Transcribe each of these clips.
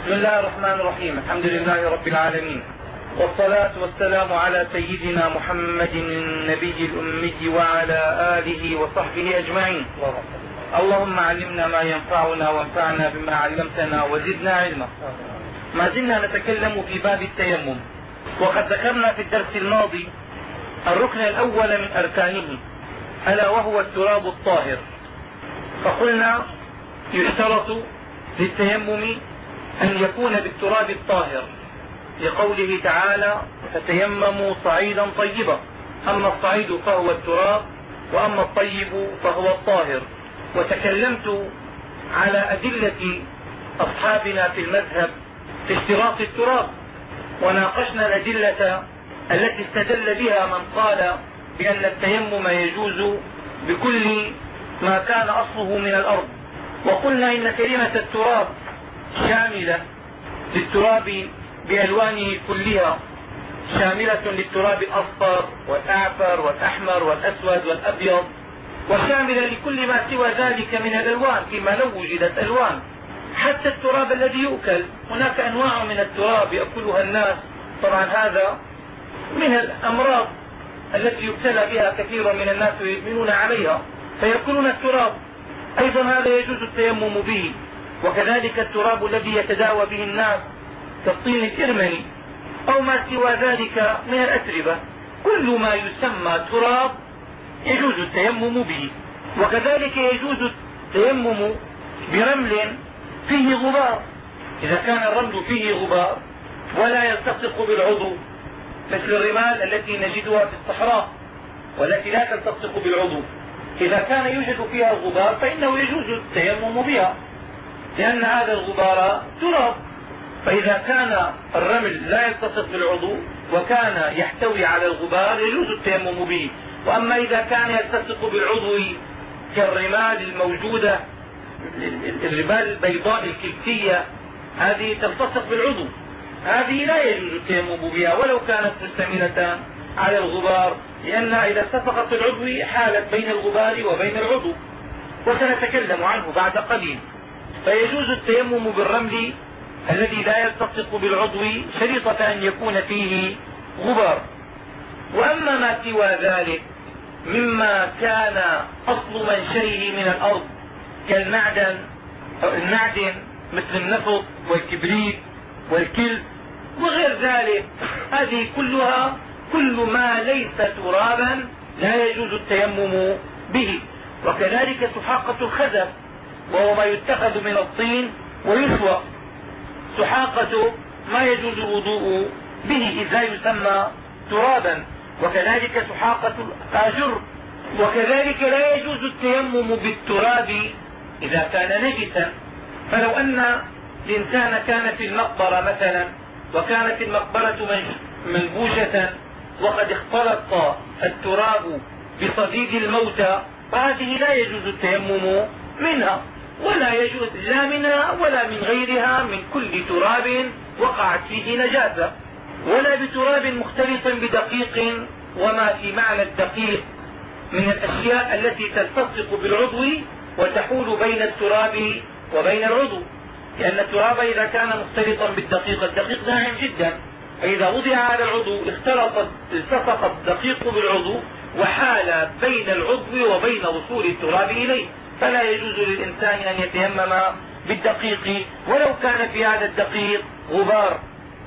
بسم الله الرحمن الرحيم. الحمد لله رب العالمين، والصلاة والسلام على سيدنا محمد النبي الأمي وعلى آله وصحبه أجمعين. اللهم علمنا ما ينفعنا وانفعنا بما علمتنا وزدنا علما. ما زلنا نتكلم في باب التيمم، وقد ذكرنا في الدرس الماضي الركن الأول من أركانه، ألا وهو التراب الطاهر. فقلنا يشترط للتيمم أن يكون بالتراب الطاهر، لقوله تعالى: فتيمموا صعيدا طيبا. أما الصعيد فهو التراب، وأما الطيب فهو الطاهر. وتكلمت على أدلة أصحابنا في المذهب في اشتراط التراب، وناقشنا الأدلة التي استدل بها من قال بأن التيمم يجوز بكل ما كان أصله من الأرض. وقلنا إن كلمة التراب شاملة للتراب بألوانه كلها، شاملة للتراب الأصفر والأعفر والأحمر والأسود والأبيض، وشاملة لكل ما سوى ذلك من الألوان، فيما لو وجدت ألوان. حتى التراب الذي يؤكل، هناك أنواع من التراب يأكلها الناس، طبعا هذا من الأمراض التي يبتلى بها كثير من الناس ويدمنون عليها فيأكلون التراب، أيضا هذا يجوز التيمم به. وكذلك التراب الذي يتداوى به الناس كالطين الإرمني أو ما سوى ذلك من الأتربة، كل ما يسمى تراب يجوز التيمم به. وكذلك يجوز التيمم برمل فيه غبار، إذا كان الرمل فيه غبار ولا يلتصق بالعضو، مثل الرمال التي نجدها في الصحراء والتي لا تلتصق بالعضو، إذا كان يوجد فيها غبار فإنه يجوز التيمم بها، لأن هذا الغبار تراب. فإذا كان الرمل لا يلتصق بالعضو وكان يحتوي على الغبار يجوز التيمم به. وأما إذا كان يلتصق بالعضو كالرمال الموجودة، الرمال البيضاء الكلسية هذه تلتصق بالعضو، هذه لا يجوز التيمم بها ولو كانت مشتملة على الغبار، لأنها إذا التصقت بالعضو حالت بين الغبار وبين العضو، وسنتكلم عنه بعد قليل. فيجوز التيمم بالرمل الذي لا يلتصق بالعضو شريطة أن يكون فيه غبار. وأما ما سوى ذلك مما كان أصل منشئه من الأرض كالمعدن أو المعدن مثل النفط والكبريت والكلس وغير ذلك، هذه كلها كل ما ليس ترابا لا يجوز التيمم به. وكذلك سحاقة الخزف، وهو ما يتخذ من الطين ويسوى، سحاقة ما يجوز الوضوء به إذ لا يسمى ترابا. وكذلك سحاقة الآجر. وكذلك لا يجوز التيمم بالتراب إذا كان نجسا. فلو أن الإنسان كان في المقبرة مثلا، وكانت المقبرة منبوشة وقد اختلط التراب بصديد الموتى، فهذه لا يجوز التيمم منها، ولا يجوز لا منها ولا من غيرها من كل تراب وقعت فيه نجاسة، ولا بتراب مختلط بدقيق وما في معنى الدقيق من الأشياء التي تلتصق بالعضو وتحول بين التراب وبين العضو، لأن التراب إذا كان مختلطا بالدقيق، الدقيق ناعم جدا، فإذا وضع على العضو التصق الدقيق بالعضو وحال بين العضو وبين وصول التراب إليه، فلا يجوز للإنسان أن يتيمم بالدقيق ولو كان في هذا الدقيق غبار.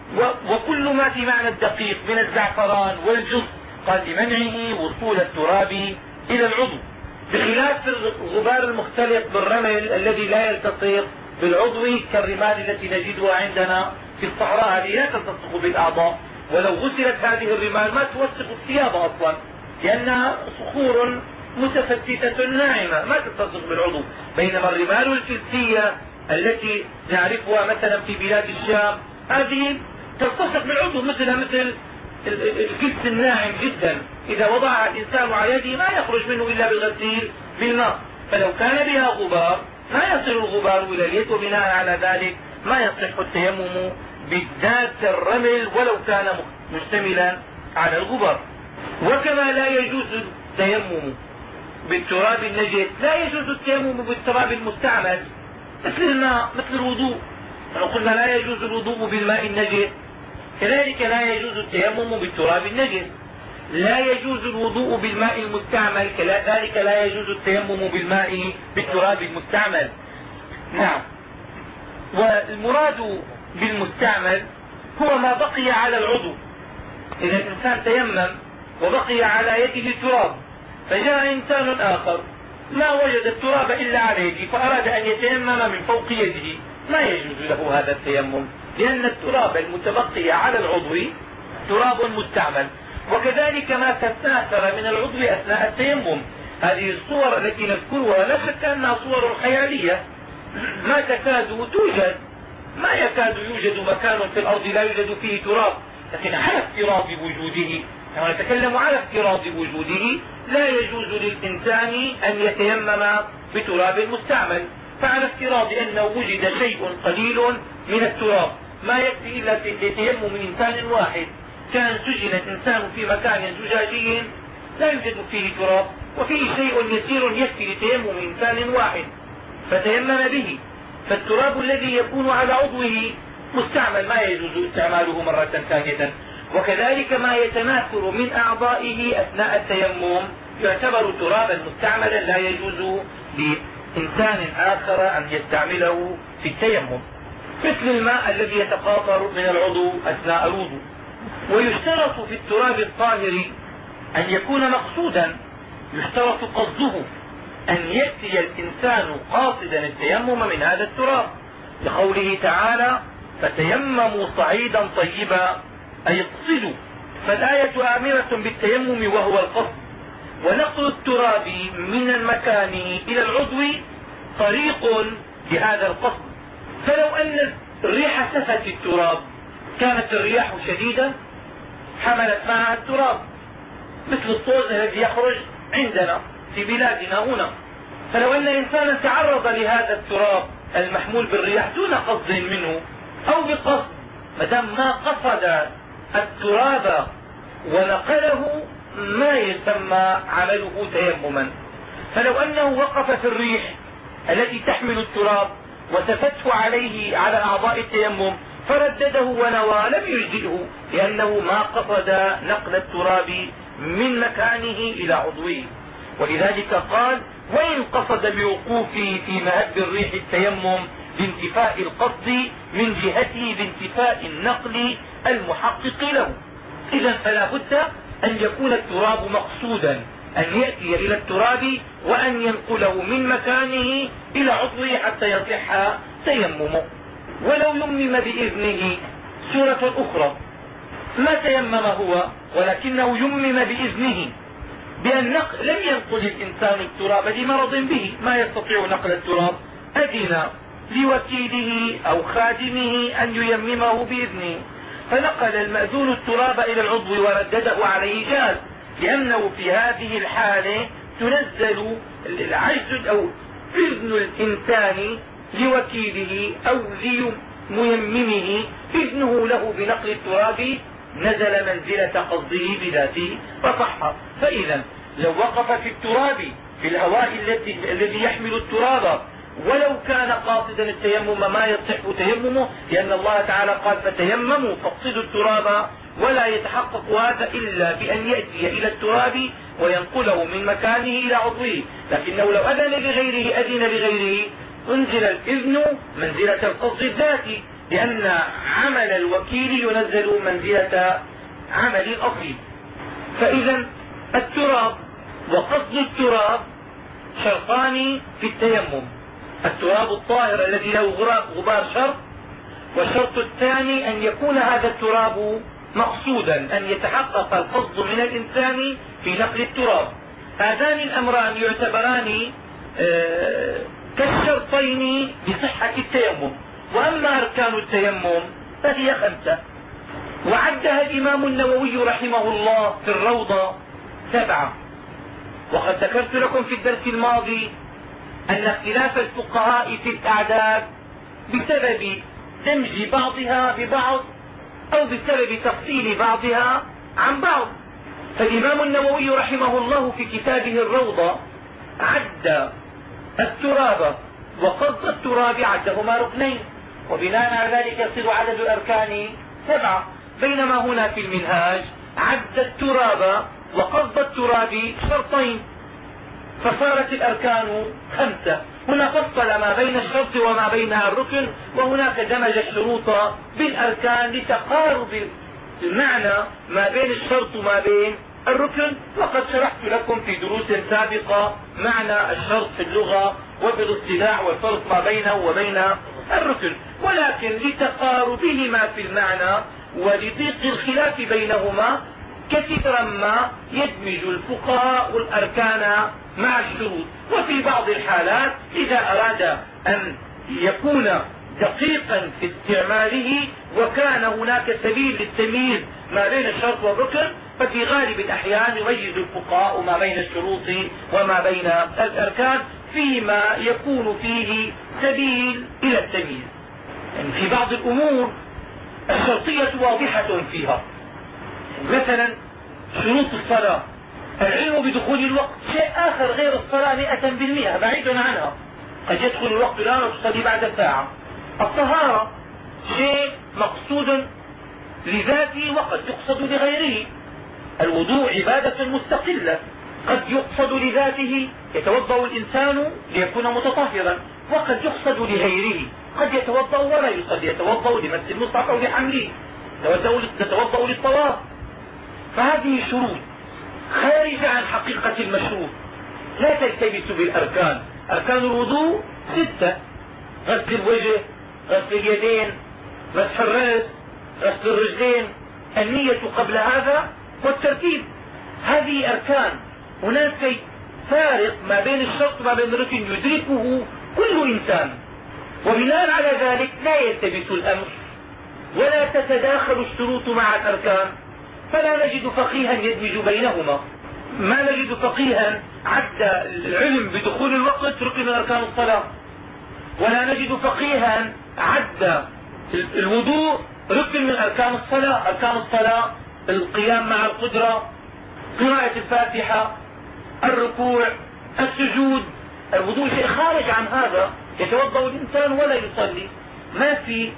وكل ما في معنى الدقيق من الزعفران والجص قال لمنعه وصول التراب إلى العضو، بخلاف الغبار المختلط بالرمل الذي لا يلتصق بالعضو كالرمال التي نجدها عندنا في الصحراء، هذه لا تلتصق بالأعضاء، ولو غسلت هذه الرمال ما توسخ الثياب أصلا، لأنها صخور متفتتة ناعمة ما تلتصق بالعضو. بينما الرمال الكلسية التي نعرفها مثلا في بلاد الشام هذه تلتصق بالعضو مثل الكلس الناعم جدا، إذا وضعها الإنسان على يده ما يخرج منه إلا بالغسيل بالماء. فلو كان بها غبار ما يصل الغبار إلى اليد، وبناء على ذلك ما يصح التيمم بالذات الرمل ولو كان مشتملا على الغبار. وكما لا يجوز التيمم بالتراب النجس لا يجوز التيمم بالتراب المستعمل مثل الماء مثل الوضوء. قلنا لا يجوز الوضوء بالماء النجس، كذلك لا يجوز التيمم بالتراب النجس. لا يجوز الوضوء بالماء المستعمل، كذلك لا يجوز التيمم بالتراب المستعمل. نعم. والمراد بالمستعمل هو ما بقي على العضو. إذا الإنسان تيمم وبقي على يده تراب، فجاء إنسان آخر ما وجد التراب إلا على يده فأراد أن يتيمم من فوق يده، ما يجوز له هذا التيمم، لأن التراب المتبقي على العضو تراب مستعمل. وكذلك ما تتناثر من العضو أثناء التيمم. هذه الصور التي نذكرها لا شك أنها صور خيالية، ما تكاد توجد، ما يكاد يوجد مكان في الأرض لا يوجد فيه تراب، لكن على افتراض وجوده، كما نتكلم على افتراض وجوده، لا يجوز للإنسان أن يتيمم بتراب مستعمل. فعلى افتراض أنه وجد شيء قليل من التراب ما يكفي إلا لتيمم إنسان واحد، كان سجن الإنسان في مكان زجاجي لا يوجد فيه تراب وفيه شيء يسير يكفي لتيمم إنسان واحد فتيمم به، فالتراب الذي يكون على عضوه مستعمل ما يجوز استعماله مرة ثانية. وكذلك ما يتناثر من أعضائه أثناء التيمم يعتبر ترابا مستعملا لا يجوز لإنسان آخر أن يستعمله في التيمم، مثل الماء الذي يتقاطر من العضو أثناء الوضوء. ويشترط في التراب الطاهر أن يكون مقصودا، يشترط قصده، أن يأتي الإنسان قاصدا التيمم من هذا التراب، لقوله تعالى فتيمموا صعيدا طيبا أي اقصدوا. فالآية آمرة بالتيمم وهو القصد، ونقل التراب من المكان إلى العضو طريق لهذا القصد. فلو أن الريح سفت التراب، كانت الرياح شديدة حملت معها التراب، مثل الطوز الذي يخرج عندنا في بلادنا هنا، فلو أن إنسانا تعرض لهذا التراب المحمول بالرياح دون قصد منه أو بقصد، مدام ما قصد التراب ونقله ما يسمى عمله تيمما. فلو أنه وقف في الريح التي تحمل التراب وسفته عليه على أعضاء التيمم فردده ونوى لم يجزئه، لأنه ما قصد نقل التراب من مكانه إلى عضوه. ولذلك قال وإن قصد بوقوفه في مهب الريح التيمم بانتفاء القصد من جهته بانتفاء النقل المحقق له. إذا فلا بد أن يكون التراب مقصودا، أن يأتي إلى التراب وأن ينقله من مكانه إلى عضوه حتى يصح تيممه. ولو يمم بإذنه سورة أخرى، ما تيمم هو ولكنه يمم بإذنه، بأن لم ينقل الإنسان التراب لمرض به ما يستطيع نقل التراب، أذن لوكيله أو خادمه أن ييممه بإذنه، فنقل المأذون التراب إلى العضو وردده عليه جاز، لأنه في هذه الحالة تنزل العجز أو إذن الإنسان لوكيله أو لميممه، إذنه له بنقل التراب نزل منزلة قصده بذاته فصح. فإذا لو وقف في التراب في الهواء الذي يحمل التراب ولو كان قاصدا التيمم ما يصح تيممه، لأن الله تعالى قال فتيمموا فاقصدوا التراب، ولا يتحقق هذا إلا بأن يأتي إلى التراب وينقله من مكانه إلى عضوه. لكنه لو أذن لغيره انزل الإذن منزلة القصد الذاتي، لأن عمل الوكيل ينزل منزلة عمل الأصيل. فإذا التراب وقصد التراب شرطان في التيمم: التراب الطاهر الذي له غبار شرط، والشرط الثاني أن يكون هذا التراب مقصودا، أن يتحقق القصد من الإنسان في نقل التراب. هذان الأمران يعتبران كالشرطين بصحة التيمم. وأما أركان التيمم فهي 5، وعدها الإمام النووي رحمه الله في الروضة 7. وقد ذكرت لكم في الدرس الماضي أن اختلاف الفقهاء في الأعداد بسبب دمج بعضها ببعض أو بسبب تفصيل بعضها عن بعض. فالإمام النووي رحمه الله في كتابه الروضة عد التراب وقصد التراب عدهما ركنين، وبناء على ذلك يصير عدد الأركان 7. بينما هنا في المنهاج عد التراب وقصد التراب شرطين فصارت الأركان 5. هنا فصل ما بين الشرط وما بين الركن، وهناك دمج الشروط بالأركان لتقارب المعنى ما بين الشرط وما بين الركن. وقد شرحت لكم في دروس سابقة معنى الشرط في اللغة وبالاصطلاح والفرق ما بينه وبين الركن، ولكن لتقاربهما في المعنى ولضيق الخلاف بينهما كثيرا ما يدمج الفقهاء الأركان مع الشروط. وفي بعض الحالات إذا أراد أن يكون دقيقا في استعماله وكان هناك سبيل للتمييز ما بين الشرط والركن، ففي غالب الأحيان يميز الفقهاء ما بين الشروط وما بين الأركان فيما يكون فيه سبيل إلى التمييز. يعني في بعض الأمور الشرطية واضحة فيها، مثلا شروط الصلاة، العلم بدخول الوقت شيء آخر غير الصلاة 100% بعيد عنها، قد يدخل الوقت الآن وتصلي بعد ساعة. الطهارة شيء مقصود لذاته وقد يقصد لغيره. الوضوء عبادة مستقلة قد يقصد لذاته، يتوضا الإنسان ليكون متطهرا، وقد يقصد لغيره، قد يتوضا ولا يصلي، يتوضا لمس المصحف او لحمله، يتوضا للطواف. فهذه شروط خارجة عن حقيقة المشروط لا تلتبس بالأركان. أركان الوضوء 6: غسل الوجه، غسل اليدين، مسح الرأس، غسل الرجلين، النية قبل هذا، والترتيب. هذه أركان. هناك فارق ما بين الشرط وما بين الركن يدركه كل إنسان، وبناء على ذلك لا يلتبس الأمر ولا تتداخل الشروط مع الأركان، فلا نجد فقيها يدمج بينهما. ما نجد فقيها عد العلم بدخول الوقت ركن من أركان الصلاة، ولا نجد فقيها عد الوضوء ركن من أركان الصلاة. أركان الصلاة القيام مع القدرة، قراءة الفاتحة، الركوع، السجود. الوضوء شيء خارج عن هذا، يتوضا الإنسان ولا يصلي، ما في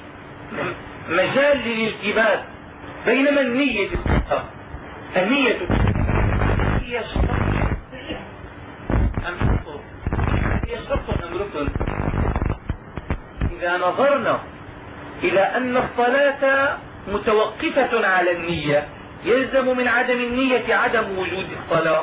مجال للالتباس. بينما النية هي شرط أم ركن. إذا نظرنا إلى أن الصلاة متوقفة على النية يلزم من عدم النية عدم وجود الصلاة،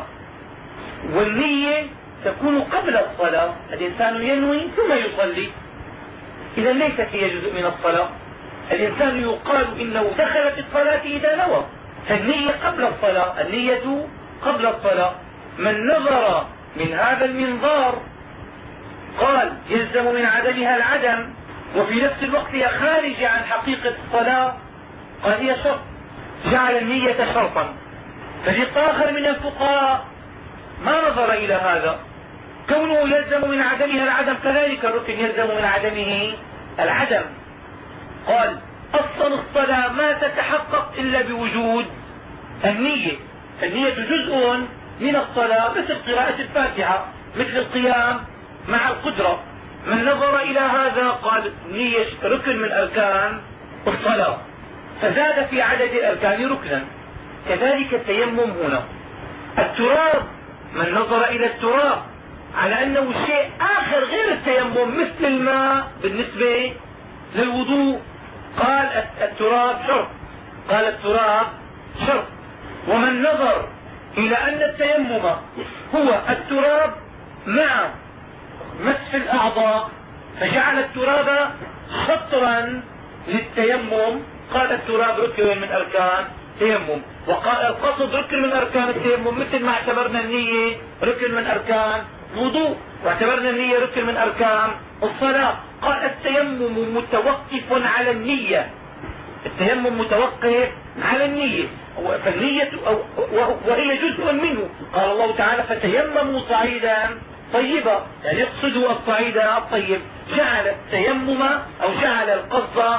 والنية تكون قبل الصلاة، الإنسان ينوي ثم يصلي، إذا ليست هي جزء من الصلاة. الإنسان يقال إنه دخل في الصلاة إذا نوى، فالنية قبل الصلاة، النية قبل الصلاة. من نظر من هذا المنظار قال يلزم من عدمها العدم، وفي نفس الوقت هي خارجة عن حقيقة الصلاة، قال هي شرط، جعل النية شرطا. فريق آخر من الفقهاء ما نظر إلى هذا، كونه يلزم من عدمها العدم كذلك الركن يلزم من عدمه العدم. قال أصل الصلاة ما تتحقق إلا بوجود النية، النية جزء من الصلاة مثل قراءة الفاتحة، مثل القيام مع القدرة. من نظر إلى هذا قال النية ركن من أركان الصلاة، فزاد في عدد الأركان ركنا. كذلك التيمم هنا. التراب من نظر إلى التراب على أنه شيء آخر غير التيمم مثل الماء بالنسبة للوضوء قال التراب شرط، قال التراب شرط. ومن نظر إلى أن التيمم هو التراب مع مسح الأعضاء فجعل التراب شطرا للتيمم قال التراب ركن من أركان التيمم، وقال القصد ركن من أركان التيمم، مثل ما اعتبرنا النية ركن من أركان الوضوء واعتبرنا النية ركن من أركان الصلاة. قال التيمم متوقف على النية، التيمم متوقف على النية، فالنية وهي جزء منه. قال الله تعالى فتيمموا صعيدا طيبا، يعني يقصدوا الصعيد الطيب. جعل التيمم أو جعل القصد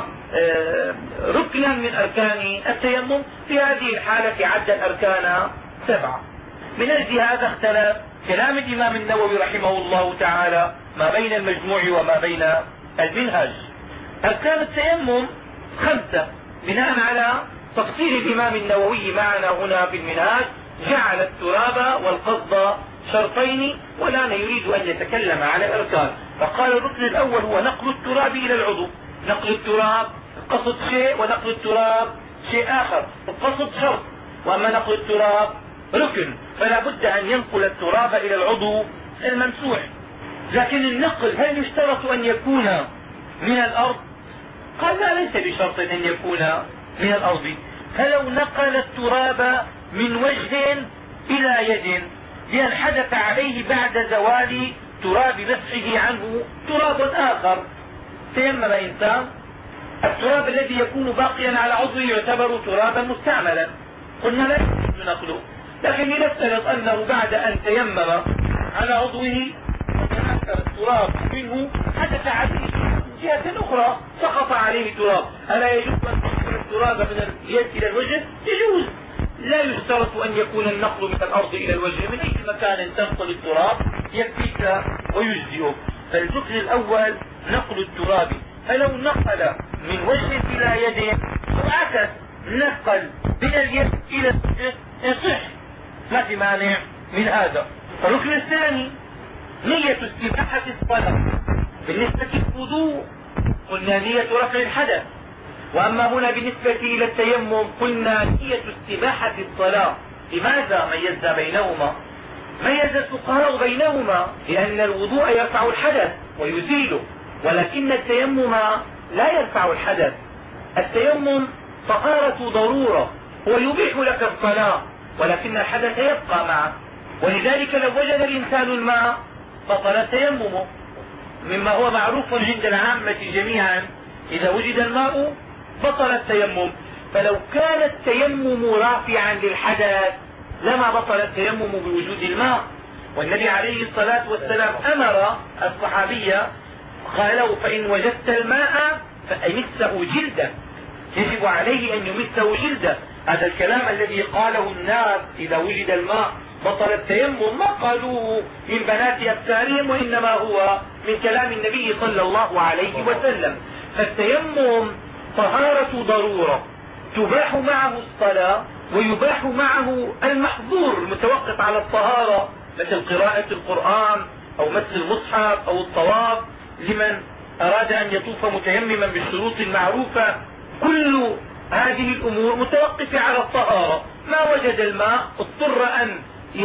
ركنا من أركان التيمم. في هذه الحالة عد الأركان 7. من أجل هذا اختلف كلام الإمام النووي رحمه الله تعالى ما بين المجموع وما بين المنهج. أركان التيمم 5 بناء على تفصيل الإمام النووي معنا هنا في المنهاج. جعل التراب والقصد شرطين والآن يريد أن يتكلم على الأركان. فقال الركن الأول هو نقل التراب إلى العضو. نقل التراب القصد شيء ونقل التراب شيء آخر. القصد شرط، وأما نقل التراب ركن، فلا بد أن ينقل التراب إلى العضو الممسوح. لكن النقل هل يشترط أن يكون من الأرض؟ قال لا، ليس بشرط أن يكون من الأرض. فلو نقل التراب من وجه إلى يد لأن حدث عليه بعد زوال تراب مسحه عنه تراب آخر، تيمم إنسان، التراب الذي يكون باقيا على عضوه يعتبر ترابا مستعملا، قلنا لا يجوز نقله. لكن لنفترض أنه بعد أن تيمم على عضوه وتناثر التراب منه حدث عليه من جهة أخرى سقط عليه تراب، ألا يجوز أن تنقل التراب من اليد إلى الوجه؟ يجوز. لا يشترط أن يكون النقل من الأرض إلى الوجه، من أي مكان تنقل التراب يكفيك ويجزئك. فالركن الأول نقل التراب، فلو نقل من وجه إلى يد أو عكس نقل من اليد إلى الوجه يصح، ما في مانع من هذا. الركن الثاني نية استباحة الصلاة. بالنسبة للوضوء قلنا نية رفع الحدث، وأما هنا بالنسبة إلى التيمم قلنا نية استباحة الصلاة. لماذا ميزنا بينهما؟ ميز الفقهاء بينهما لأن الوضوء يرفع الحدث ويزيله، ولكن التيمم لا يرفع الحدث. التيمم طهارة ضرورة، هو يبيح لك الصلاة ولكن الحدث يبقى معه. ولذلك لو وجد الإنسان الماء بطل تيممه، مما هو معروف عند العامة جميعا، إذا وجد الماء بطل التيمم. فلو كان التيمم رافعا للحدث لما بطل التيمم بوجود الماء. والنبي عليه الصلاة والسلام أمر الصحابية قال له فإن وجدت الماء فأمسه جلده، يجب عليه أن يمسه جلده. هذا الكلام الذي قاله الناس إذا وجد الماء بطل التيمم ما قالوه من بنات أفكارهم، وإنما هو من كلام النبي صلى الله عليه وسلم. فالتيمم طهارة ضرورة تباح معه الصلاة ويباح معه المحظور المتوقف على الطهارة، مثل قراءة القرآن أو مس المصحف أو الطواف لمن أراد أن يطوف متيمما بالشروط المعروفة. كل هذه الأمور متوقفة على الطهارة. ما وجد الماء اضطر أن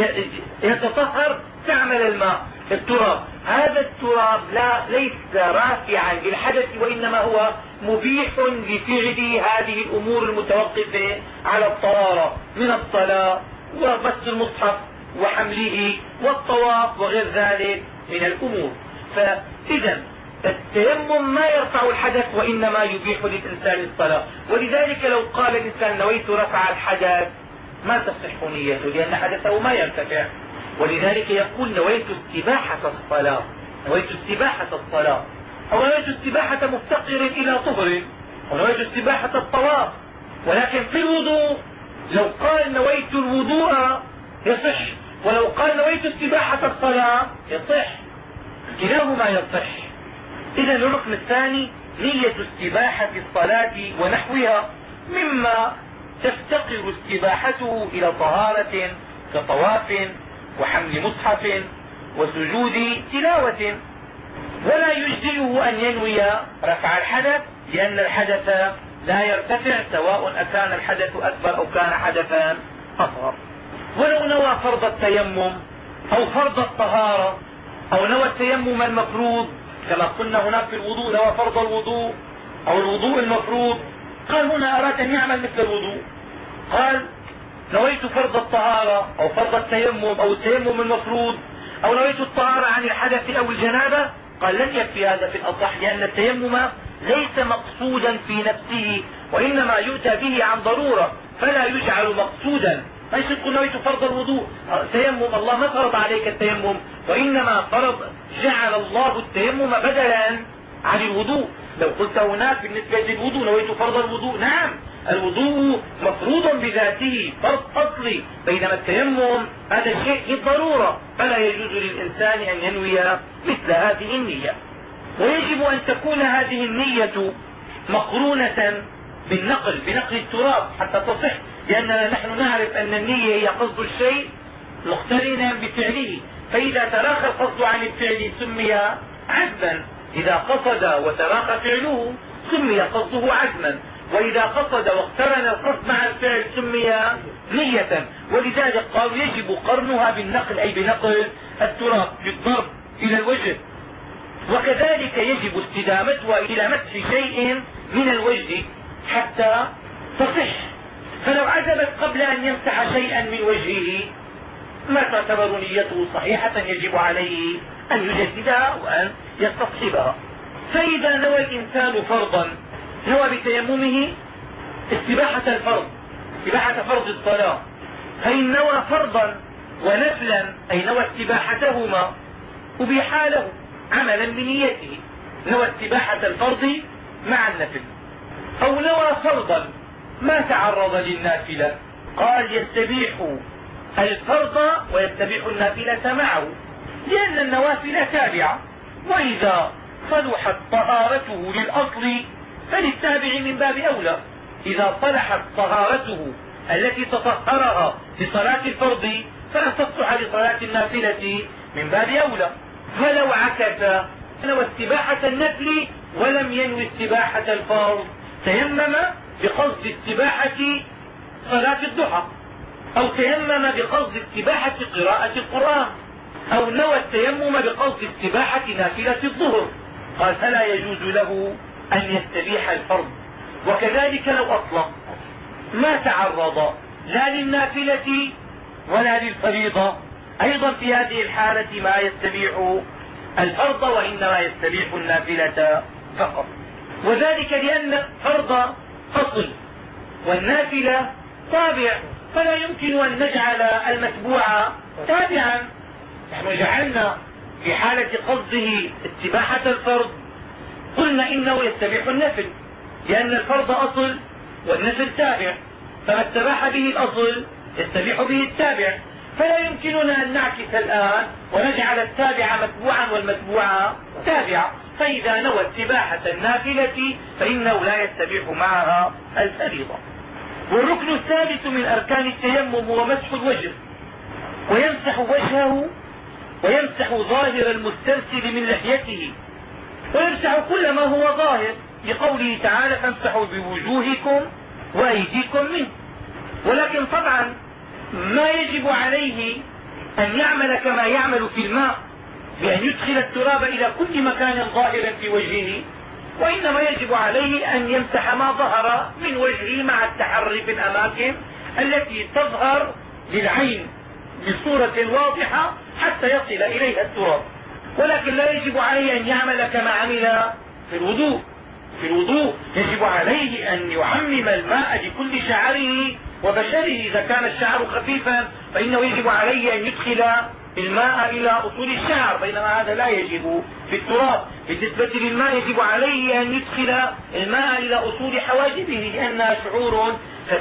يتطهر تعمل الماء التراب. هذا التراب ليس رافعا للحدث وإنما هو مبيح لفعل هذه الأمور المتوقفة على الطهارة من الصلاة ومس المصحف وحمله والطواف وغير ذلك من الأمور. فإذا التيمم ما يرفع الحدث وإنما يبيح للإنسان الصلاة. ولذلك لو قال الإنسان نويت رفع الحدث ما تصح نيته لأن حدثه ما يرتفع. ولذلك يقول نويت استباحة الصلاة، نويت استباحة الصلاة، أو نويت استباحة مفتقر إلى طهر، أو نويت استباحة الطواف. ولكن في الوضوء لو قال نويت الوضوء يصح، ولو قال نويت استباحة الصلاة يصح، كلاهما يصح. إذا الركن الثاني نية استباحة الصلاة ونحوها مما تفتقر استباحته إلى طهارة كطواف وحمل مصحف وسجود تلاوة. ولا يجزئه أن ينوي رفع الحدث لأن الحدث لا يرتفع سواء أكان الحدث أكبر أو كان حدثا أصغر. ولو نوى فرض التيمم أو فرض الطهارة أو نوى التيمم المفروض كما قلنا هناك في الوضوء نوى فرض الوضوء أو الوضوء المفروض، قال هنا أراد أن يعمل مثل الوضوء، قال نويت فرض الطهارة أو فرض التيمم أو التيمم المفروض أو نويت الطهارة عن الحدث أو الجنابة، قال لن يكفي هذا في الأصح لأن التيمم ليس مقصودا في نفسه وإنما يؤتى به عن ضرورة فلا يجعل مقصودا. ليس تقول نويت فرض الوضوء تيمم، الله ما فرض عليك التيمم وإنما جعل الله التيمم بدلا عن الوضوء. لو قلت هناك بالنسبة للوضوء نويت فرض الوضوء، نعم الوضوء مفروض بذاته فرض أصلي، بينما التيمم هذا الشيء بالضرورة فلا يجوز للإنسان أن ينوي مثل هذه النية. ويجب أن تكون هذه النية مقرونة بنقل التراب حتى تصح، لأننا نحن نعرف أن النية هي قصد الشيء مقترنا بفعله، فإذا تراخى القصد عن الفعل سمي عزما، إذا قصد وتراخى فعله سمي قصده عزما، وإذا قصد واقترن القصد مع الفعل سمي نية. ولذلك قالوا يجب قرنها بالنقل، أي بنقل التراب بالضرب إلى الوجه. وكذلك يجب استدامتها إلى مسح شيء من الوجه حتى تصح، فلو عزمت قبل أن يمسح شيئا من وجهه ما تعتبر نيته صحيحة، يجب عليه أن يجددها وأن يستصحبها. فإذا نوى الإنسان فرضا، نوى بتيممه استباحة الفرض، استباحة فرض الصلاة، فإن نوى فرضا ونفلا أي نوى استباحتهما أبيحا له عملا بنيته، نوى استباحة الفرض مع النفل. أو نوى فرضا ما تعرض للنافلة، قال يستبيح الفرض ويستبيح النافلة معه، لأن النوافل تابعة، وإذا صلحت طهارته للأصل فللتابع من باب أولى. إذا صلحت طهارته التي تطهرها لصلاة الفرض فلا تصلح لصلاة النافلة من باب أولى. فلو عكس نوى استباحة النفل ولم ينوي استباحة الفرض، تيمم بقصد استباحة صلاة الضحى، أو تيمم بقصد استباحة قراءة القرآن، أو نوى التيمم بقصد استباحة نافلة الظهر، قال فلا يجوز له أن يستبيح الفرض. وكذلك لو أطلق ما تعرض لا للنافلة ولا للفريضة، أيضا في هذه الحالة ما يستبيح الفرض وإنما يستبيح النافلة فقط. وذلك لأن الفرض أصل والنافلة تابع، فلا يمكن أن نجعل المتبوع تابعا. نحن جعلنا في حالة قصده استباحة الفرض قلنا إنه يستبيح النفل، لأن الفرض أصل والنفل تابع، فما استباح به الأصل يستبيح به التابع، فلا يمكننا أن نعكس الآن ونجعل التابع متبوعا والمتبوع تابعا. فإذا نوى استباحة النافلة فإنه لا يستبيح معها الفريضة. والركن الثالث من أركان التيمم هو مسح الوجه، ويمسح وجهه ويمسح ظاهر المسترسل من لحيته، ويمسح كل ما هو ظاهر، لقوله تعالى فامسحوا بوجوهكم وأيديكم منه. ولكن طبعا ما يجب عليه أن يعمل كما يعمل في الماء بأن يدخل التراب إلى كل مكان ظاهر في وجهه، وإنما يجب عليه أن يمسح ما ظهر من وجهه مع التحري في الأماكن التي تظهر للعين بصورة واضحة حتى يصل إليها التراب. ولكن لا يجب عليه أن يعمل كما عمل في الوضوء. في الوضوء يجب عليه أن يعمم الماء لكل شعره وبشره، إذا كان الشعر خفيفا فإنه يجب عليه أن يدخل الماء إلى أصول الشعر، بينما هذا لا يجب في التراب. بالنسبة للماء يجب عليه أن يدخل الماء إلى أصول حواجبه، لأنها شعور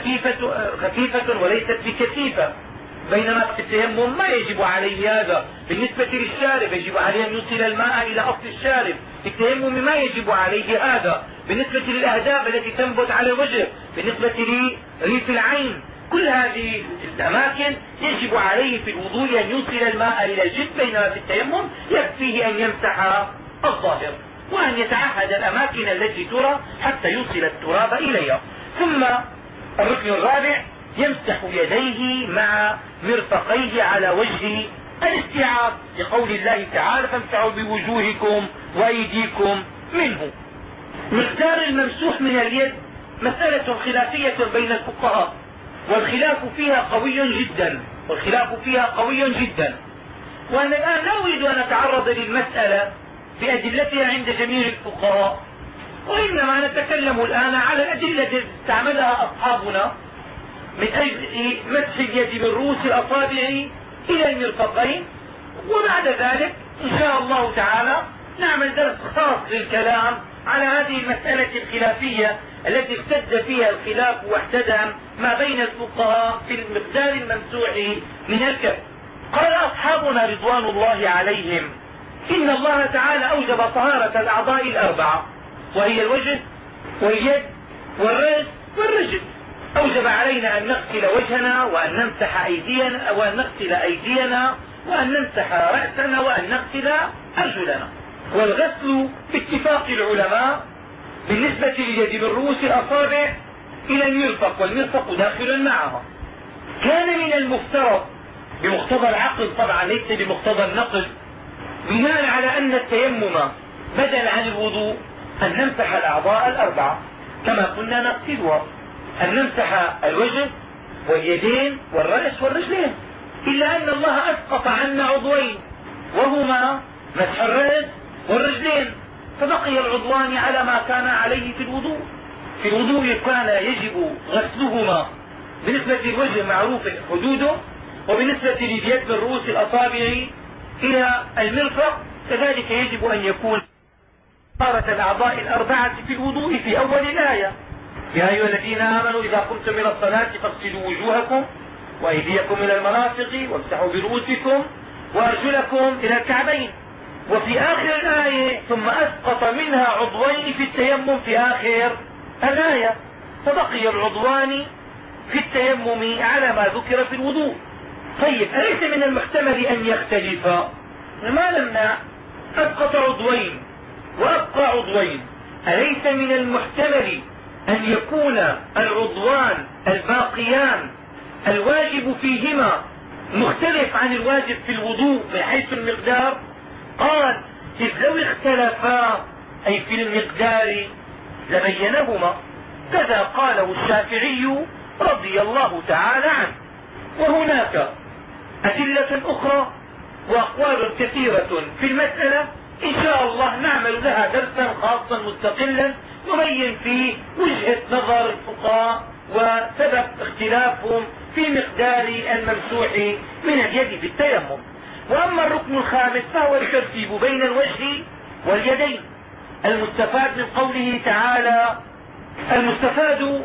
خفيفة وليست بكثيفة، بينما في التيمم ما يجب عليه هذا. بالنسبة للشارب يجب عليه أن يوصل الماء إلى أصل الشارب، في التيمم ما يجب عليه هذا. بالنسبة للأهداب التي تنبت على الوجه، بالنسبة لريف العين، كل هذه الأماكن يجب عليه في الوضوء أن يوصل الماء إلى الجلد، بينما في التيمم يكفيه أن يمسح الظاهر وأن يتعهد الأماكن التي ترى حتى يوصل التراب إليها. ثم الركن الرابع يمسح يديه مع مرفقيه على وجه الاستيعاب، لقول الله تعالى فامسحوا بوجوهكم وأيديكم منه. مقدار الممسوح من اليد مسألة خلافية بين الفقهاء، والخلاف فيها قوي جدا، وأنا الآن لا أريد أن أتعرض للمسألة بأدلتها عند جميع الفقهاء، وإنما نتكلم الآن على الأدلة التي استعملها أصحابنا من أجل مسح اليد من رؤوس الأصابع إلى المرفقين، وبعد ذلك إن شاء الله تعالى نعمل درس خاص للكلام على هذه المسألة الخلافية التي اشتد فيها الخلاف واحتدم ما بين الفقهاء في المقدار الممسوح من الكف. قال أصحابنا رضوان الله عليهم إن الله تعالى أوجب طهارة الأعضاء الأربعة، وهي الوجه واليد والرأس والرجل. أوجب علينا أن نغسل وجهنا وأن نمسح أيدينا وأن نغسل أيدينا وأن نمسح رأسنا وأن نغسل أرجلنا. والغسل باتفاق العلماء بالنسبة لليد من رؤوس الأصابع إلى المرفق، والمرفق داخل معها. كان من المفترض بمقتضى العقل طبعا ليس بمقتضى النقل، بناء على أن التيمم بدل عن الوضوء، أن نمسح الأعضاء الأربعة كما كنا نقصدها، أن نمسح الوجه واليدين والرأس والرجلين، إلا أن الله أسقط عنا عضوين وهما مسح الرأس والرجلين، فبقي العضوان على ما كان عليه في الوضوء. في الوضوء كان يجب غسلهما، بالنسبة للوجه معروف حدوده، وبالنسبة لليد من رؤوس الأصابع إلى المرفق كذلك يجب أن يكون طهارة الأعضاء الأربعة في الوضوء في أول الآية: يا أيها الذين آمنوا إذا قمتم إلى الصلاة فاغسلوا وجوهكم وأيديكم إلى المرافق وامسحوا برؤوسكم وأرجلكم إلى الكعبين. وفي آخر الآية ثم أسقط منها عضوين في التيمم في آخر الآية، فبقي العضوان في التيمم على ما ذكر في الوضوء. طيب، أليس من المحتمل أن يختلفا؟ ما نمنع، أسقط عضوين وأبقى عضوين، أليس من المحتمل أن يكون العضوان الباقيان الواجب فيهما مختلف عن الواجب في الوضوء من حيث المقدار؟ قال: إذ لو اختلفا أي في المقدار لبينهما. كذا قاله الشافعي رضي الله تعالى عنه. وهناك أدلة أخرى وأقوال كثيرة في المسألة، إن شاء الله نعمل لها درسا خاصا مستقلا نبين فيه وجهة نظر الفقهاء وسبب اختلافهم في مقدار الممسوح من اليد في التيمم. وأما الركن الخامس فهو الترتيب بين الوجه واليدين. المستفاد من قوله تعالى، المستفاد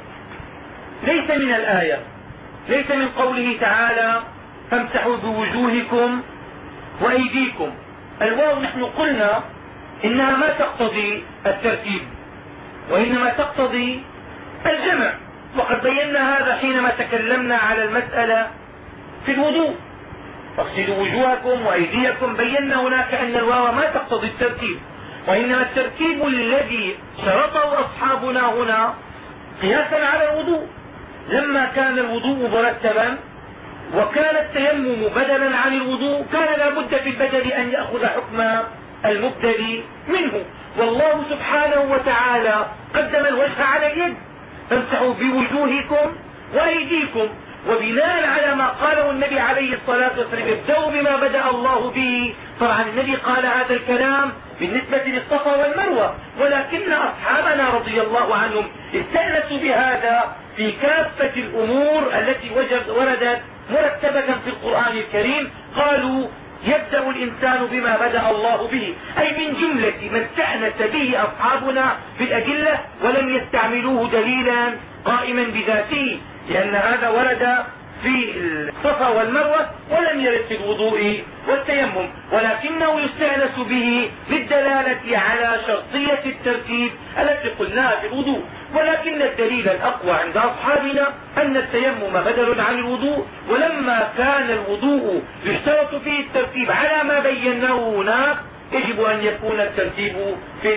ليس من الآية، ليس من قوله تعالى فامسحوا بوجوهكم وأيديكم. الواو نحن قلنا إنها ما تقتضي الترتيب وإنما تقتضي الجمع، وقد بينا هذا حينما تكلمنا على المسألة في الوضوء: فاغسلوا وجوهكم وأيديكم. بينا هناك أن الواو ما تقتضي الترتيب، وإنما الترتيب الذي شرطه أصحابنا هنا قياسا على الوضوء. لما كان الوضوء مرتبا وكان التيمم بدلا عن الوضوء كان لا بد في البدل أن يأخذ حكم المبدل منه. والله سبحانه وتعالى قدم الوجه على اليد: فامسحوا بوجوهكم وأيديكم. وبناء على ما قاله النبي عليه الصلاة والسلام: ابدأوا بما بدأ الله به. طبعا النبي قال هذا الكلام بالنسبة للصفا والمروة، ولكن أصحابنا رضي الله عنهم استأنسوا بهذا في كافة الأمور التي وردت مرتبة في القرآن الكريم. قالوا: يبدأ الإنسان بما بدأ الله به، أي من جملة ما استأنس به أصحابنا في الأدلة ولم يستعملوه دليلا قائما بذاته، لأن هذا ورد في الصفا والمروة ولم يرد في الوضوء والتيمم، ولكنه يستأنس به للدلالة على شرطية الترتيب التي قلناها في الوضوء. ولكن الدليل الأقوى عند أصحابنا أن التيمم بدل عن الوضوء، ولما كان الوضوء يشترط فيه الترتيب على ما بيناه هناك يجب أن يكون الترتيب في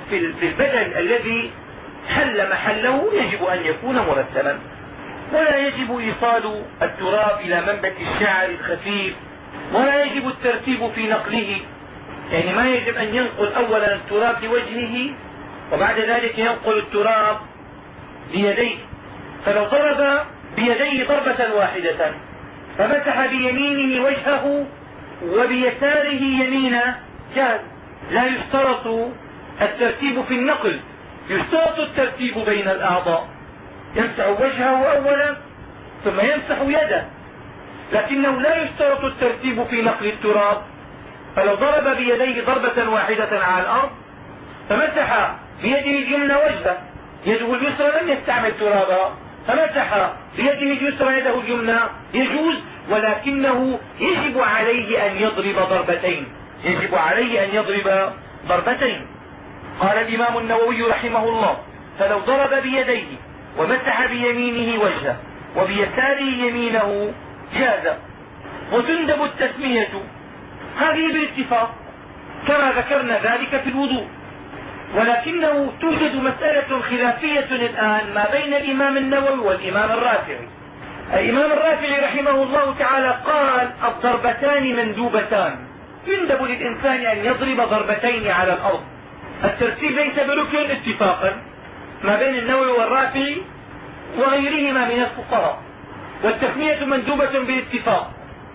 البدل الذي حل محله يجب أن يكون مرتبا. ولا يجب إيصال التراب إلى منبت الشعر الخفيف، ولا يجب الترتيب في نقله، يعني ما يجب أن ينقل أولا التراب لوجهه وبعد ذلك ينقل التراب بيديه. فلو ضرب بيديه ضربة واحدة فمسح بيمينه وجهه وبيساره يمينه جاز. لا يشترط الترتيب في النقل، يشترط الترتيب بين الأعضاء: يمسح وجهه أولا ثم يمسح يده، لكنه لا يشترط الترتيب في نقل التراب. فلو ضرب بيديه ضربة واحدة على الأرض فمسح بيده اليمنى وجهه، يده اليسرى لم يستعمل ترابا، فمسح بيده اليسرى يده اليمنى يجوز، ولكنه يجب عليه أن يضرب ضربتين، يجب عليه أن يضرب ضربتين. قال الإمام النووي رحمه الله: فلو ضرب بيديه ومسح بيمينه وجهه وبيساره يمينه جاز. وتندب التسمية هذه بالاتفاق كما ذكرنا ذلك في الوضوء، ولكنه توجد مسألة خلافية الآن ما بين الإمام النووي والإمام الرافعي. الإمام الرافعي رحمه الله تعالى قال: الضربتان مندوبتان، يندب للإنسان أن يضرب ضربتين على الأرض. الترتيب ليس بركن اتفاقا ما بين النووي والرافعي وغيرهما من الفقهاء، والتسمية مندوبة بالاتفاق.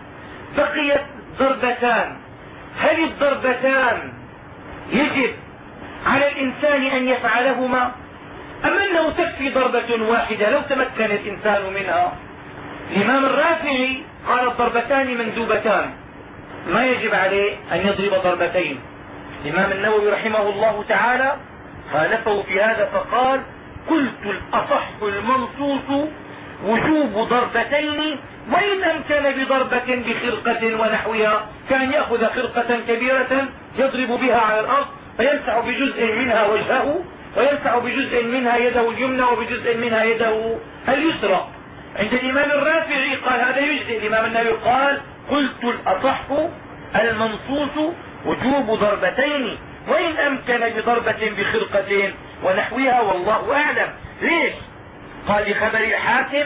بقيت ضربتان، هل الضربتان يجب على الإنسان أن يفعلهما أم أنه تكفي ضربة واحدة لو تمكن الإنسان منها؟ الإمام الرافعي قال: الضربتان مندوبتان، ما يجب عليه أن يضرب ضربتين. الإمام النووي رحمه الله تعالى خالفه في هذا فقال: قلت الأصح المنصوص وجوب ضربتين، وإن أمكن بضربة بخرقة ونحوها، كان يأخذ خرقة كبيرة يضرب بها على الأرض فيمسح بجزء منها وجهه، ويمسح بجزء منها يده اليمنى وبجزء منها يده اليسرى. عند الإمام الرافعي قال هذا يجزئ. الإمام النووي قال: قلت الأصح المنصوص وجوب ضربتين، وإن أمكن بضربة بخرقة ونحوها، والله أعلم. ليش؟ قال لخبر الحاكم: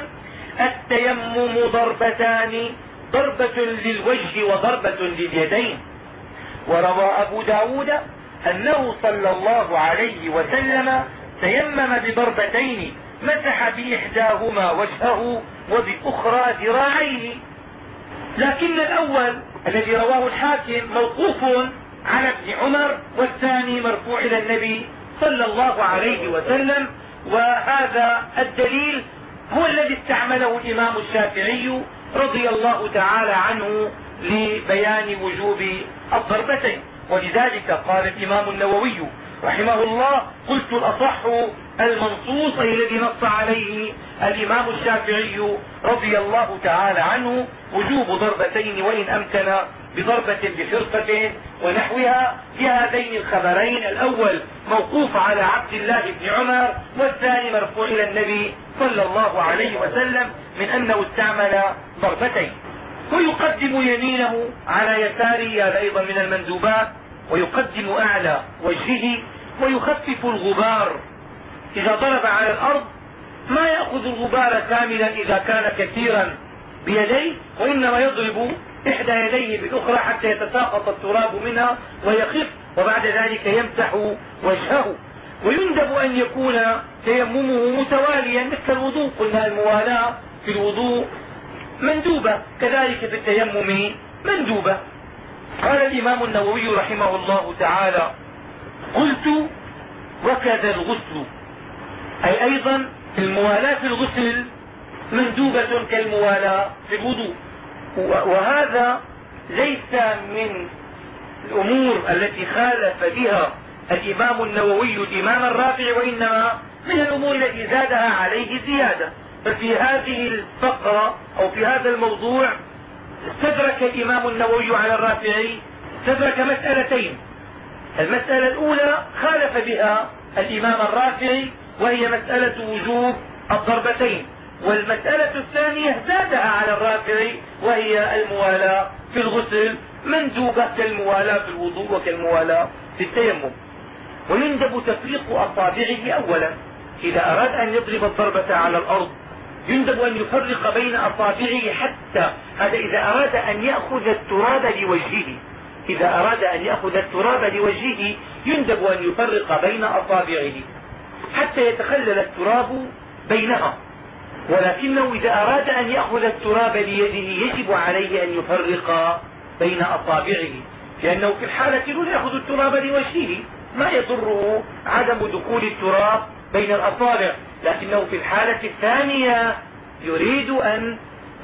التيمم ضربتان، ضربة للوجه وضربة لليدين. وروى أبو داود أنه صلى الله عليه وسلم تيمم بضربتين، مسح بإحداهما وجهه وبأخرى ذراعيه. لكن الأول الذي رواه الحاكم موقوف على ابن عمر، والثاني مرفوع إلى النبي صلى الله عليه وسلم. وهذا الدليل هو الذي استعمله الإمام الشافعي رضي الله تعالى عنه لبيان وجوب الضربتين. ولذلك قال الإمام النووي رحمه الله: قلت الأصح المنصوص، أي الذي نص عليه الإمام الشافعي رضي الله تعالى عنه، وجوب ضربتين وإن أمكن بضربة بخرقة ونحوها. في هذين الخبرين الأول موقوف على عبد الله بن عمر، والثاني مرفوع إلى النبي صلى الله عليه وسلم من أنه استعمل ضربتين. ويقدم يمينه على يساره، هذا أيضا من المندوبات، ويقدم أعلى وجهه، ويخفف الغبار. إذا ضرب على الأرض ما يأخذ الغبار كاملا إذا كان كثيرا بيديه، وإنما يضرب إحدى يديه بالأخرى حتى يتساقط التراب منها ويخف، وبعد ذلك يمسح وجهه. ويندب أن يكون تيممه متواليا مثل الوضوء، قلنا الموالاة في الوضوء مندوبة، كذلك في التيمم مندوبة. قال الإمام النووي رحمه الله تعالى: قلت وكذا الغسل، أي أيضا الموالاة في الغسل مندوبة كالموالاة في الوضوء. وهذا ليس من الأمور التي خالف بها الإمام النووي الإمام الرافعي، وإنما من الأمور التي زادها عليه زيادة. ففي هذه الفقرة أو في هذا الموضوع استدرك الإمام النووي على الرافعي، استدرك مسألتين. المسألة الأولى خالف بها الإمام الرافعي، وهي مسألة وجوب الضربتين. والمسألة الثانية زادها على الرافعي، وهي الموالاة في الغسل مندوبة كالموالاة في الوضوء وكالموالاة في التيمم. ويندب تفريق أصابعه أولا. إذا أراد أن يضرب الضربة على الأرض يندب أن يفرق بين أصابعه، حتى هذا إذا أراد أن يأخذ التراب لوجهه. إذا أراد أن يأخذ التراب لوجهه يندب أن يفرق بين أصابعه حتى يتخلل التراب بينها. ولكنه إذا أراد أن يأخذ التراب ليده يجب عليه أن يفرق بين أصابعه، لأنه في الحالة الأولى يأخذ التراب لوجهه ما يضره عدم دخول التراب بين الأصابع، لكنه في الحالة الثانية يريد أن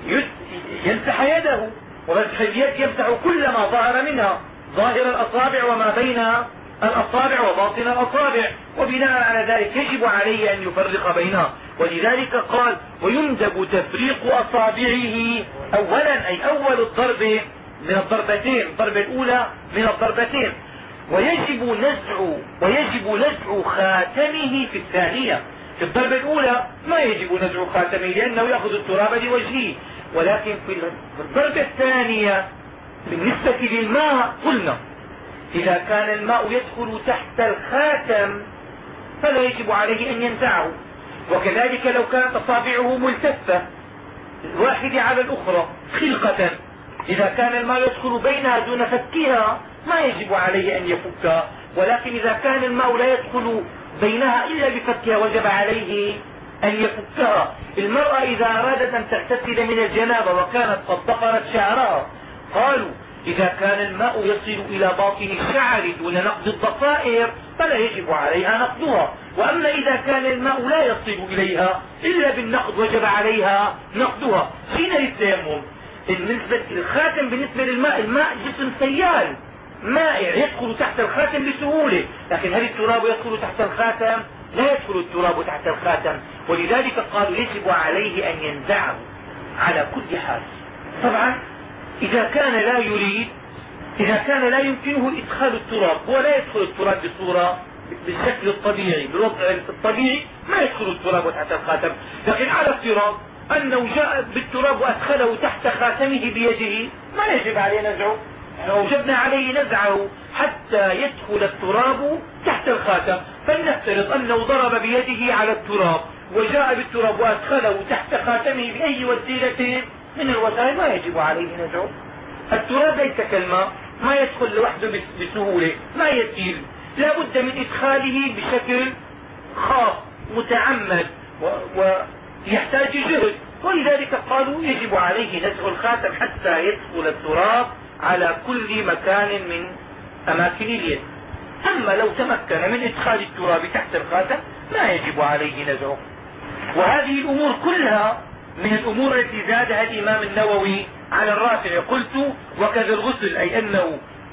يمسح يده، ومسح اليد يمسح كل ما ظهر منها، ظاهر الأصابع وما بين الأصابع وباطن الأصابع، وبناء على ذلك يجب عليه أن يفرق بينها. ولذلك قال: ويندب تفريق أصابعه أولا، أي أول الضرب من الضربتين، الضربة الأولى من الضربتين. ويجب نزع خاتمه في الثانية. في الضربة الأولى ما يجب نزع خاتمه لأنه يأخذ التراب لوجهه، ولكن في الضربة الثانية بالنسبة للماء قلنا إذا كان الماء يدخل تحت الخاتم فلا يجب عليه أن ينزعه. وكذلك لو كانت أصابعه ملتفة الواحدة على الأخرى خلقة، إذا كان الماء يدخل بينها دون فكها ما يجب عليه أن يفكها، ولكن إذا كان الماء لا يدخل بينها إلا بفكها وجب عليه أن يفكها. المرأة إذا أرادت أن تغتسل من الجنابة وكانت قد ضفرت شعرها قالوا إذا كان الماء يصل إلى باطن الشعر دون نقض الضفائر فلا يجب عليها نقضها. وأما إذا كان الماء لا يصل إليها إلا بالنقض وجب عليها نقضها. حين للتيمم بالنسبة للخاتم، بالنسبة للماء، الماء جسم سيال مائع يدخل تحت الخاتم بسهولة، لكن هل التراب يدخل تحت الخاتم؟ لا يدخل التراب تحت الخاتم، ولذلك قالوا يجب عليه أن ينزعه على كل حال. طبعا إذا كان لا يمكنه إدخال التراب، هو لا يدخل التراب بصورة بالشكل الطبيعي بالوضع الطبيعي ما يدخل التراب تحت الخاتم، لكن على افتراض أنه جاء بالتراب وأدخله تحت خاتمه بيده ما يجب عليه نزعه، وجبنا عليه نزعه حتى يدخل التراب تحت الخاتم. فلنفترض أنه ضرب بيده على التراب وجاء بالتراب وأدخله تحت خاتمه بأي وسيلة من الوسائل ما يجب عليه نزعه. التراب ليس كالماء ما يدخل لوحده بسهولة، ما يسيل، لا بد من إدخاله بشكل خاص متعمد ويحتاج جهد، ولذلك قالوا يجب عليه نزع الخاتم حتى يدخل التراب على كل مكان من أماكن اليد. أما لو تمكن من إدخال التراب تحت الخاتم ما يجب عليه نزعه. وهذه الأمور كلها من الأمور التي زادها الإمام النووي على الرافع. قلت وكذا الغسل، أي أنه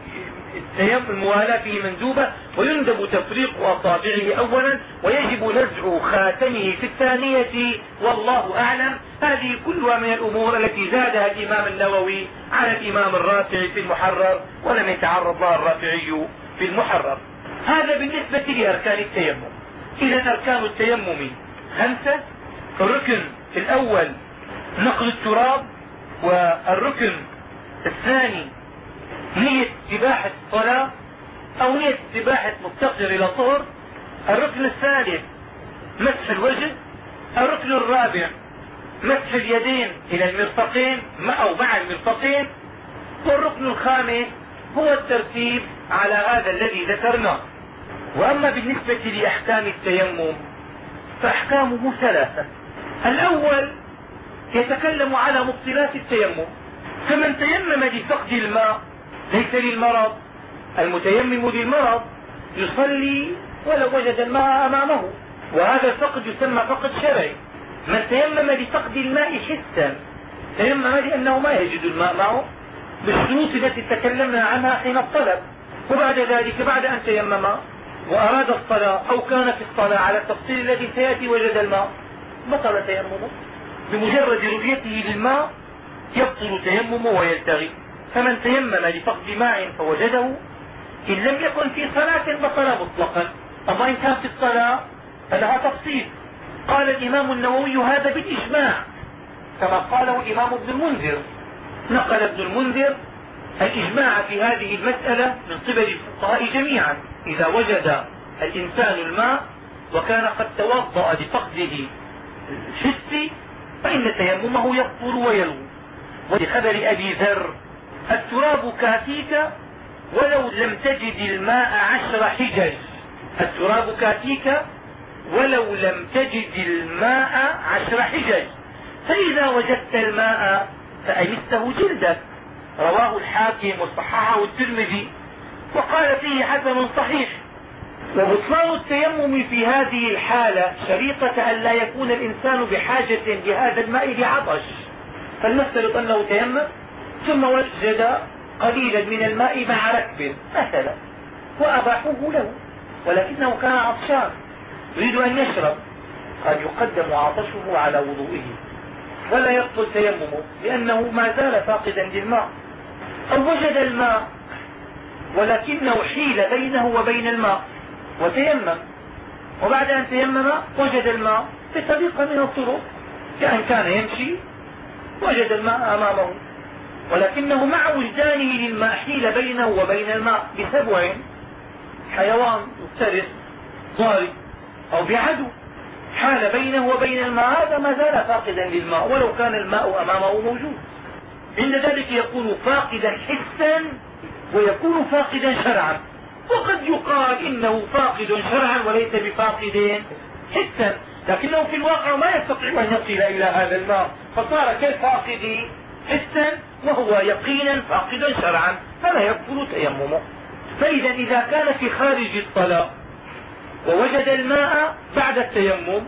الموالاة فيه مندوبة ويندب تفريق أصابعه أولا ويجب نزع خاتمه في الثانية والله أعلم. هذه كلها من الأمور التي زادها الإمام النووي على الإمام الرافعي في المحرر ولم يتعرض لها الرافعي في المحرر. هذا بالنسبة لأركان التيمم. إذا أركان التيمم 5. الركن الأول نقل التراب، والركن الثاني نية استباحة الصلاة أو نية استباحة مفتقر إلى طهر. الركن الثالث مسح الوجه. الركن الرابع مسح اليدين إلى المرفقين أو مع المرفقين. والركن الخامس هو الترتيب على هذا الذي ذكرناه. وأما بالنسبة لأحكام التيمم فأحكامه 3. الأول يتكلم على مبطلات التيمم، فمن تيمم لفقد الماء ليس للمرض، المتيمم للمرض يصلي ولو وجد الماء أمامه، وهذا الفقد يسمى فقد شرعي. من تيمم لفقد الماء حسا تيمم لأنه ما يجد الماء معه بالشروط التي تكلمنا عنها حين الطلب، وبعد ذلك بعد أن تيمم وأراد الصلاة أو كان في الصلاة على التفصيل الذي سيأتي وجد الماء بطل تيممه، بمجرد رؤيته للماء يبطل تيممه ويلتغي. فمن تيمم لفقد ماء فوجده إن لم يكن في صلاة بطل مطلقا، أما إن كان في الصلاة فلها تفصيل. قال الإمام النووي هذا بالإجماع كما قاله الإمام ابن المنذر. نقل ابن المنذر الإجماع في هذه المسألة من قبل الفقهاء جميعا. إذا وجد الإنسان الماء وكان قد توضأ لفقده الحسي فإن تيممه يبطل ويلغو. ولخبر أبي ذر التراب كافيك ولو لم تجد الماء 10 حجج. التراب كافيك ولو لم تجد الماء 10 حجج، فإذا وجدت الماء فأمسته جلدك. رواه الحاكم وصححه الترمذي وقال فيه حسن صحيح. وبطلان التيمم في هذه الحالة شريطة أن لا يكون الإنسان بحاجة لهذا الماء لعطش، فلنفترض أنه تيمم ثم وجد قليلا من الماء مع ركب مثلا وأباحوه له، ولكنه كان عطشان يريد أن يشرب، قد يقدم عطشه على وضوئه ولا يبطل تيممه لأنه ما زال فاقدا للماء. أو وجد الماء ولكنه حيل بينه وبين الماء وتيمم، وبعد أن تيمم وجد الماء بطريقة من الطرق، كأن كان يمشي وجد الماء أمامه، ولكنه مع وجدانه للماء حيل بينه وبين الماء بسبع، حيوان مفترس ضارب أو بعدو، حال بينه وبين الماء، هذا ما زال فاقدا للماء ولو كان الماء أمامه موجود. عند ذلك يكون فاقدا حسا ويكون فاقدا شرعا، وقد يقال إنه فاقد شرعا وليس بفاقد حسا، لكنه في الواقع ما يستطيع أن يصل إلى هذا الماء، فصار كالفاقد حسا وهو يقينا فاقدا شرعا، فلا يبطل تيممه. فإذا إذا كان في خارج الصلاة ووجد الماء بعد التيمم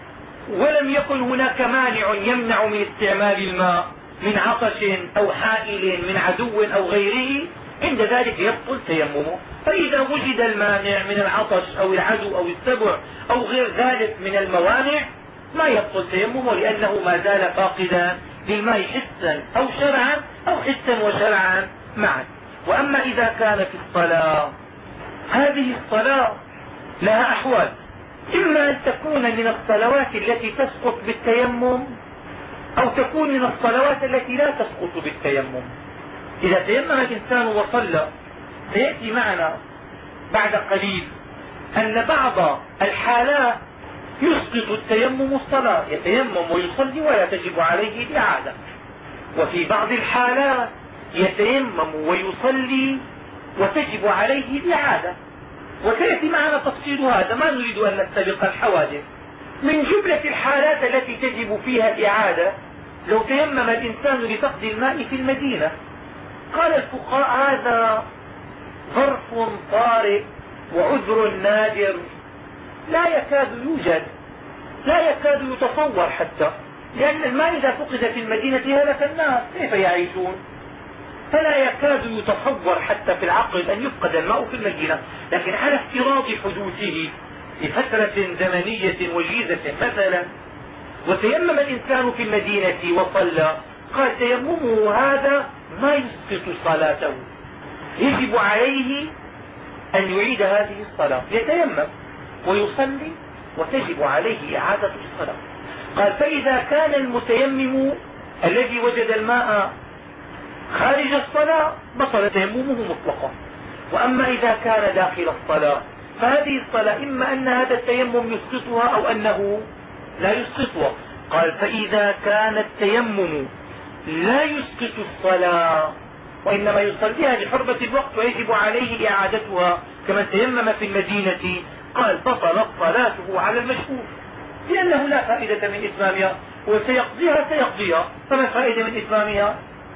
ولم يكن هناك مانع يمنع من استعمال الماء من عطش أو حائل من عدو أو غيره، عند ذلك يبطل تيممه. فإذا وجد المانع من العطش أو العدو أو السبع أو غير ذلك من الموانع ما يبطل تيممه، لأنه ما زال فاقدا للماء حسا أو شرعا أو حسا وشرعا معا. وأما إذا كان في الصلاة، هذه الصلاة لها أحوال، إما أن تكون من الصلوات التي تسقط بالتيمم أو تكون من الصلوات التي لا تسقط بالتيمم. إذا تيمم الإنسان وصلى، سيأتي معنا بعد قليل أن بعض الحالات يسقط التيمم الصلاة، يتيمم ويصلي ولا تجب عليه الإعادة، وفي بعض الحالات يتيمم ويصلي وتجب عليه الإعادة، وسيأتي معنا تفصيل هذا، ما نريد أن نستبق الحوادث. من جملة الحالات التي تجب فيها الإعادة لو تيمم الإنسان لفقد الماء في المدينة. قال الفقهاء هذا ظرف طارئ وعذر نادر لا يكاد يوجد، لا يكاد يتصور حتى، لأن الماء إذا فقد في المدينة هلك الناس، كيف يعيشون؟ فلا يكاد يتصور حتى في العقل أن يفقد الماء في المدينة. لكن على افتراض حدوثه لفترة زمنية وجيزة مثلا، وتيمم الإنسان في المدينة وصلى، قال تيممه هذا ما يسقط صلاته، يجب عليه أن يعيد هذه الصلاة، يتيمم ويصلي وتجب عليه إعادة الصلاة. قال فإذا كان المتيمم الذي وجد الماء خارج الصلاة بطل تيممه مطلقا. وأما إذا كان داخل الصلاة فهذه الصلاة إما أن هذا التيمم يسقطها أو أنه لا يسقطها. قال فإذا كان التيمم لا يسقط الصلاة وإنما يصليها لحرمة الوقت ويجب عليه إعادتها كمن تيمم في المدينة، قال بطلت صلاته على المشهور، لأنه لا فائدة من إتمامها، وسيقضيها فما الفائدة من إتمامها؟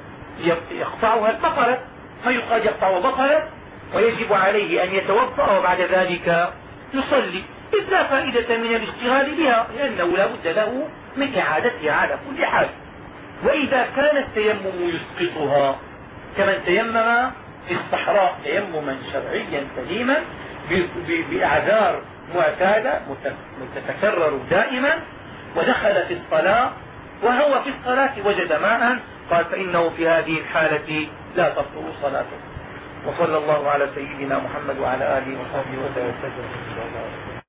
يقطعها بطلت، ما يقال يقطع بطلت، ويجب عليه أن يتوضا وبعد ذلك يصلي، إذ لا فائدة من الاشتغال بها، لأنه لا بد له من إعادتها على كل حال. وإذا كان التيمم يسقطها كمن تيمم في الصحراء تيمما شرعيا سليما بأعذار معتادة تتكرر دائما، ودخل في الصلاة وهو في الصلاة وجد ماء، قال فإنه في هذه الحالة لا تبطل صلاته. وصلى الله على سيدنا محمد وعلى آله وصحبه وسلم.